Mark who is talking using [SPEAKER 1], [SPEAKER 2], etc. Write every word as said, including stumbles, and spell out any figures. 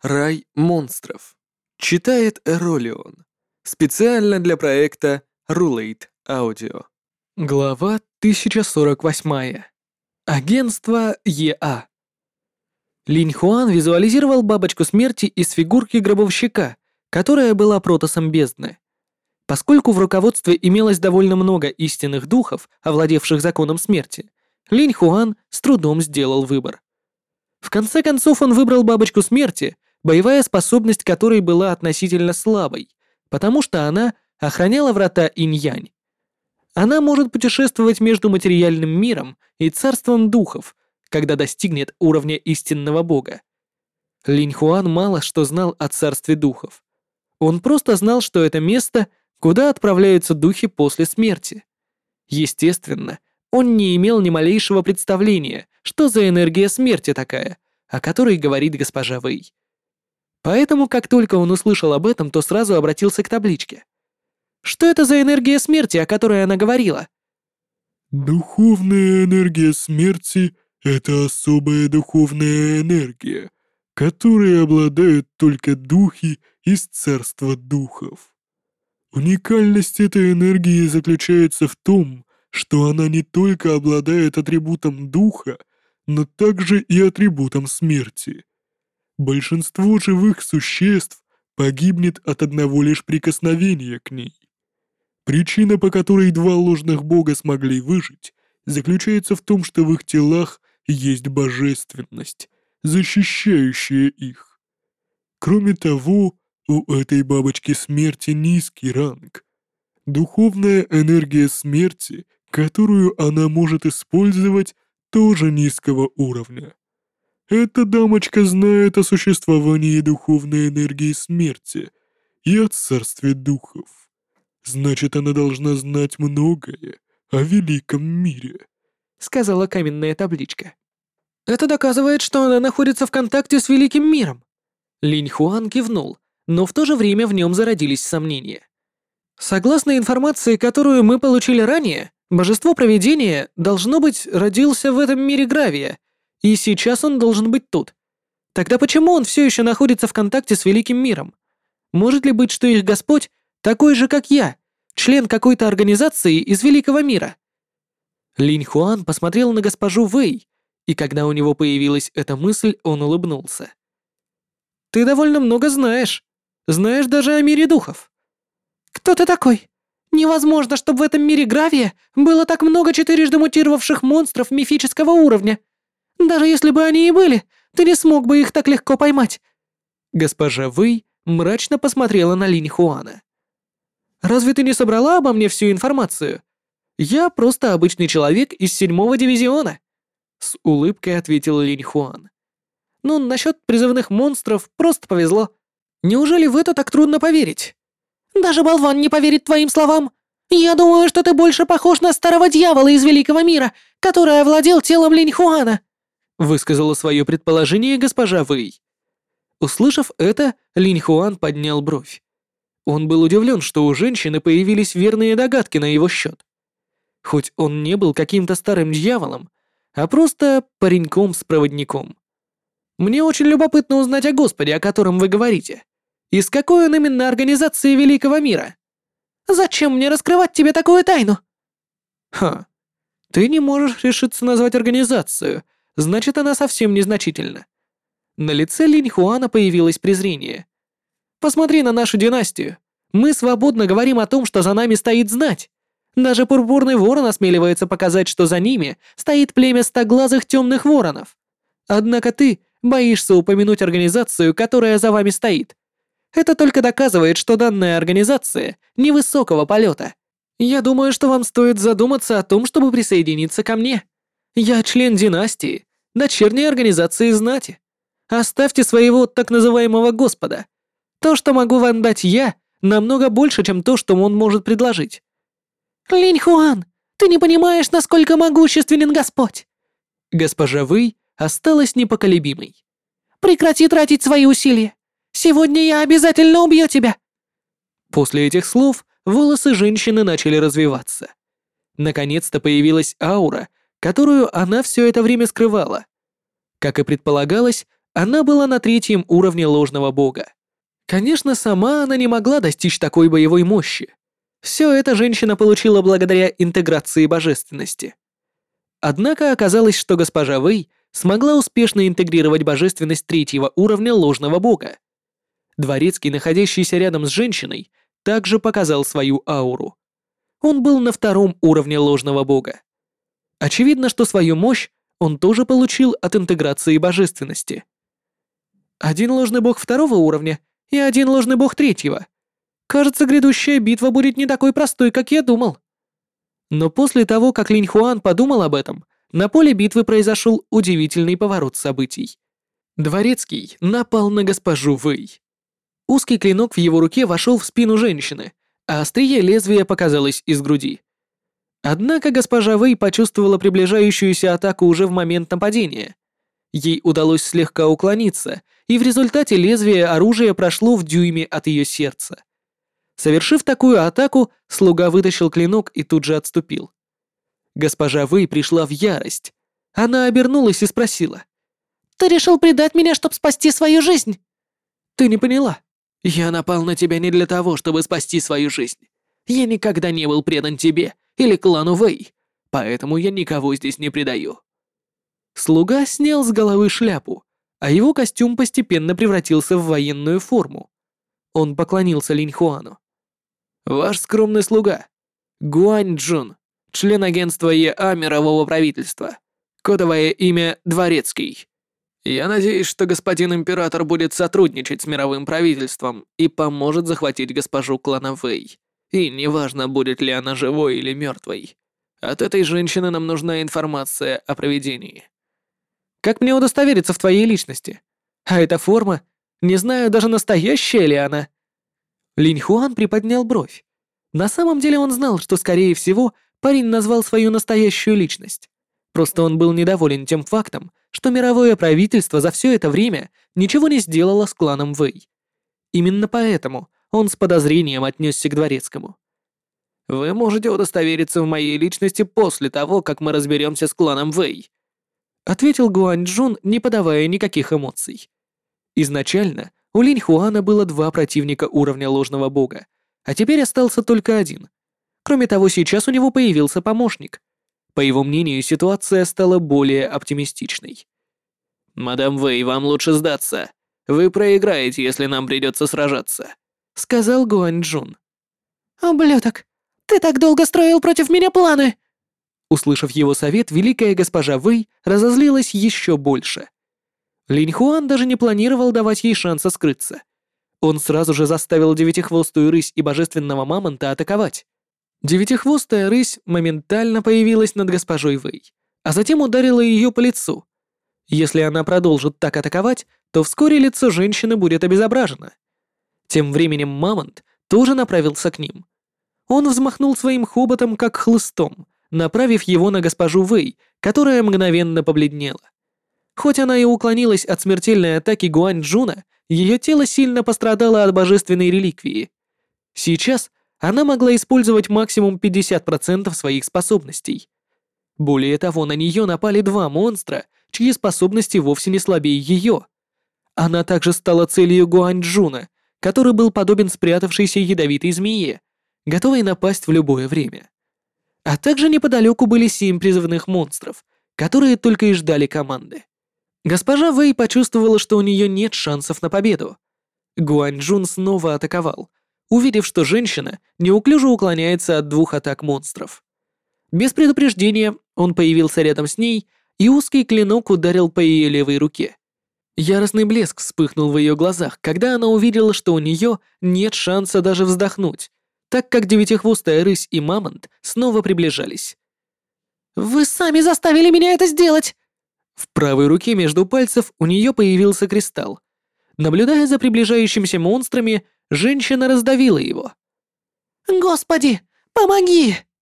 [SPEAKER 1] Рай монстров. Читает Эролион. Специально для проекта Rulate Audio. Глава тысяча сорок восемь. Агентство ЕА. Линь Хуан визуализировал бабочку смерти из фигурки гробовщика, которая была протосом бездны. Поскольку в руководстве имелось довольно много истинных духов, овладевших законом смерти, Линь Хуан с трудом сделал выбор. В конце концов он выбрал бабочку смерти, боевая способность которой была относительно слабой, потому что она охраняла врата Инь-Янь. Она может путешествовать между материальным миром и царством духов, когда достигнет уровня истинного бога. Линь Хуан мало что знал о царстве духов. Он просто знал, что это место, куда отправляются духи после смерти. Естественно, он не имел ни малейшего представления, что за энергия смерти такая, о которой говорит госпожа Вэй. Поэтому, как только он услышал об этом, то сразу обратился к табличке. Что это за энергия смерти, о которой она говорила?
[SPEAKER 2] Духовная энергия смерти — это особая духовная энергия, которой обладают только духи из царства духов. Уникальность этой энергии заключается в том, что она не только обладает атрибутом духа, но также и атрибутом смерти. Большинство живых существ погибнет от одного лишь прикосновения к ней. Причина, по которой два ложных бога смогли выжить, заключается в том, что в их телах есть божественность, защищающая их. Кроме того, у этой бабочки смерти низкий ранг. Духовная энергия смерти, которую она может использовать, тоже низкого уровня. Эта дамочка знает о существовании духовной энергии смерти и о царстве духов. Значит, она должна знать многое о великом мире,
[SPEAKER 1] — сказала каменная табличка. Это доказывает, что она находится в контакте с великим миром. Линь Хуан кивнул, но в то же время в нем зародились сомнения. Согласно информации, которую мы получили ранее, божество провидения, должно быть, родился в этом мире Гравия, и сейчас он должен быть тут. Тогда почему он все еще находится в контакте с великим миром? Может ли быть, что их Господь такой же, как я, член какой-то организации из великого мира? Линь Хуан посмотрел на госпожу Вэй, и когда у него появилась эта мысль, он улыбнулся. Ты довольно много знаешь. Знаешь даже о мире духов. Кто ты такой? Невозможно, чтобы в этом мире Гравия было так много четырежды мутировавших монстров мифического уровня. Даже если бы они и были, ты не смог бы их так легко поймать. Госпожа Вэй мрачно посмотрела на Линь Хуана. Разве ты не собрала обо мне всю информацию? Я просто обычный человек из седьмого дивизиона. С улыбкой ответил Линь Хуан. Ну, насчет призывных монстров просто повезло. Неужели в это так трудно поверить? Даже болван не поверит твоим словам. Я думаю, что ты больше похож на старого дьявола из великого мира, который овладел телом Линь Хуана, высказала свое предположение госпожа Вэй. Услышав это, Линь Хуан поднял бровь. Он был удивлен, что у женщины появились верные догадки на его счет. Хоть он не был каким-то старым дьяволом, а просто пареньком с проводником. Мне очень любопытно узнать о Господе, о котором вы говорите. Из какой он именно организации великого мира? Зачем мне раскрывать тебе такую тайну? Ха, ты не можешь решиться назвать организацию, значит, она совсем незначительна. На лице Линь Хуана появилось презрение. Посмотри на нашу династию. Мы свободно говорим о том, что за нами стоит знать. Даже пурпурный ворон осмеливается показать, что за ними стоит племя стоглазых темных воронов. Однако ты боишься упомянуть организацию, которая за вами стоит. Это только доказывает, что данная организация невысокого полета. Я думаю, что вам стоит задуматься о том, чтобы присоединиться ко мне. Я член династии, дочерней организации знати. Оставьте своего так называемого Господа. То, что могу вам дать я, намного больше, чем то, что он может предложить. Линь Хуан, ты не понимаешь, насколько могущественен Господь. Госпожа Вэй осталась непоколебимой. Прекрати тратить свои усилия. Сегодня я обязательно убью тебя. После этих слов волосы женщины начали развиваться. Наконец-то появилась аура, которую она все это время скрывала. Как и предполагалось, Она была на третьем уровне ложного бога. Конечно, сама она не могла достичь такой боевой мощи. Все это женщина получила благодаря интеграции божественности. Однако оказалось, что госпожа Вэй смогла успешно интегрировать божественность третьего уровня ложного бога. Дворецкий, находящийся рядом с женщиной, также показал свою ауру. Он был на втором уровне ложного бога. Очевидно, что свою мощь он тоже получил от интеграции божественности. Один ложный бог второго уровня и один ложный бог третьего. Кажется, грядущая битва будет не такой простой, как я думал. Но после того, как Линь Хуан подумал об этом, на поле битвы произошел удивительный поворот событий. Дворецкий напал на госпожу Вэй. Узкий клинок в его руке вошел в спину женщины, а острие лезвия показалось из груди. Однако госпожа Вэй почувствовала приближающуюся атаку уже в момент нападения. Ей удалось слегка уклониться, и в результате лезвие оружия прошло в дюйме от ее сердца. Совершив такую атаку, слуга вытащил клинок и тут же отступил. Госпожа Вэй пришла в ярость. Она обернулась и спросила: «Ты решил предать меня, чтобы спасти свою жизнь?» «Ты не поняла. Я напал на тебя не для того, чтобы спасти свою жизнь. Я никогда не был предан тебе или клану Вэй, поэтому я никого здесь не предаю». Слуга снял с головы шляпу, а его костюм постепенно превратился в военную форму. Он поклонился Линь Хуану. «Ваш скромный слуга, Гуань Джун, член агентства Е А мирового правительства. Кодовое имя Дворецкий. Я надеюсь, что господин император будет сотрудничать с мировым правительством и поможет захватить госпожу клана Вэй. И неважно, будет ли она живой или мертвой. От этой женщины нам нужна информация о провидении». «Как мне удостовериться в твоей личности? А эта форма? Не знаю, даже настоящая ли она?» Линь Хуан приподнял бровь. На самом деле он знал, что, скорее всего, парень назвал свою настоящую личность. Просто он был недоволен тем фактом, что мировое правительство за все это время ничего не сделало с кланом Вэй. Именно поэтому он с подозрением отнесся к дворецкому. «Вы можете удостовериться в моей личности после того, как мы разберемся с кланом Вэй», ответил Гуань Джун, не подавая никаких эмоций. Изначально у Линь Хуана было два противника уровня ложного бога, а теперь остался только один. Кроме того, сейчас у него появился помощник. По его мнению, ситуация стала более оптимистичной. «Мадам Вэй, вам лучше сдаться. Вы проиграете, если нам придется сражаться», — сказал Гуань Джун.
[SPEAKER 3] «Ублюдок, ты так долго строил против меня планы!»
[SPEAKER 1] Услышав его совет, великая госпожа Вэй разозлилась еще больше. Линь Хуан даже не планировал давать ей шанса скрыться. Он сразу же заставил девятихвостую рысь и божественного мамонта атаковать. Девятихвостая рысь моментально появилась над госпожой Вэй, а затем ударила ее по лицу. Если она продолжит так атаковать, то вскоре лицо женщины будет обезображено. Тем временем мамонт тоже направился к ним. Он взмахнул своим хоботом как хлыстом, направив его на госпожу Вэй, которая мгновенно побледнела. Хоть она и уклонилась от смертельной атаки Гуань Джуна, ее тело сильно пострадало от божественной реликвии. Сейчас она могла использовать максимум пятьдесят процентов своих способностей. Более того, на нее напали два монстра, чьи способности вовсе не слабее ее. Она также стала целью Гуань Джуна, который был подобен спрятавшейся ядовитой змее, готовой напасть в любое время. А также неподалеку были семь призывных монстров, которые только и ждали команды. Госпожа Вэй почувствовала, что у нее нет шансов на победу. Гуань Джун снова атаковал, увидев, что женщина неуклюже уклоняется от двух атак монстров. Без предупреждения он появился рядом с ней, и узкий клинок ударил по ее левой руке. Яростный блеск вспыхнул в ее глазах, когда она увидела, что у нее нет шанса даже вздохнуть, так как девятихвостая рысь и мамонт снова приближались.
[SPEAKER 3] «Вы сами заставили меня это сделать!»
[SPEAKER 1] В правой руке между пальцев у нее появился кристалл. Наблюдая за приближающимися монстрами, женщина раздавила его.
[SPEAKER 3] «Господи, помоги!»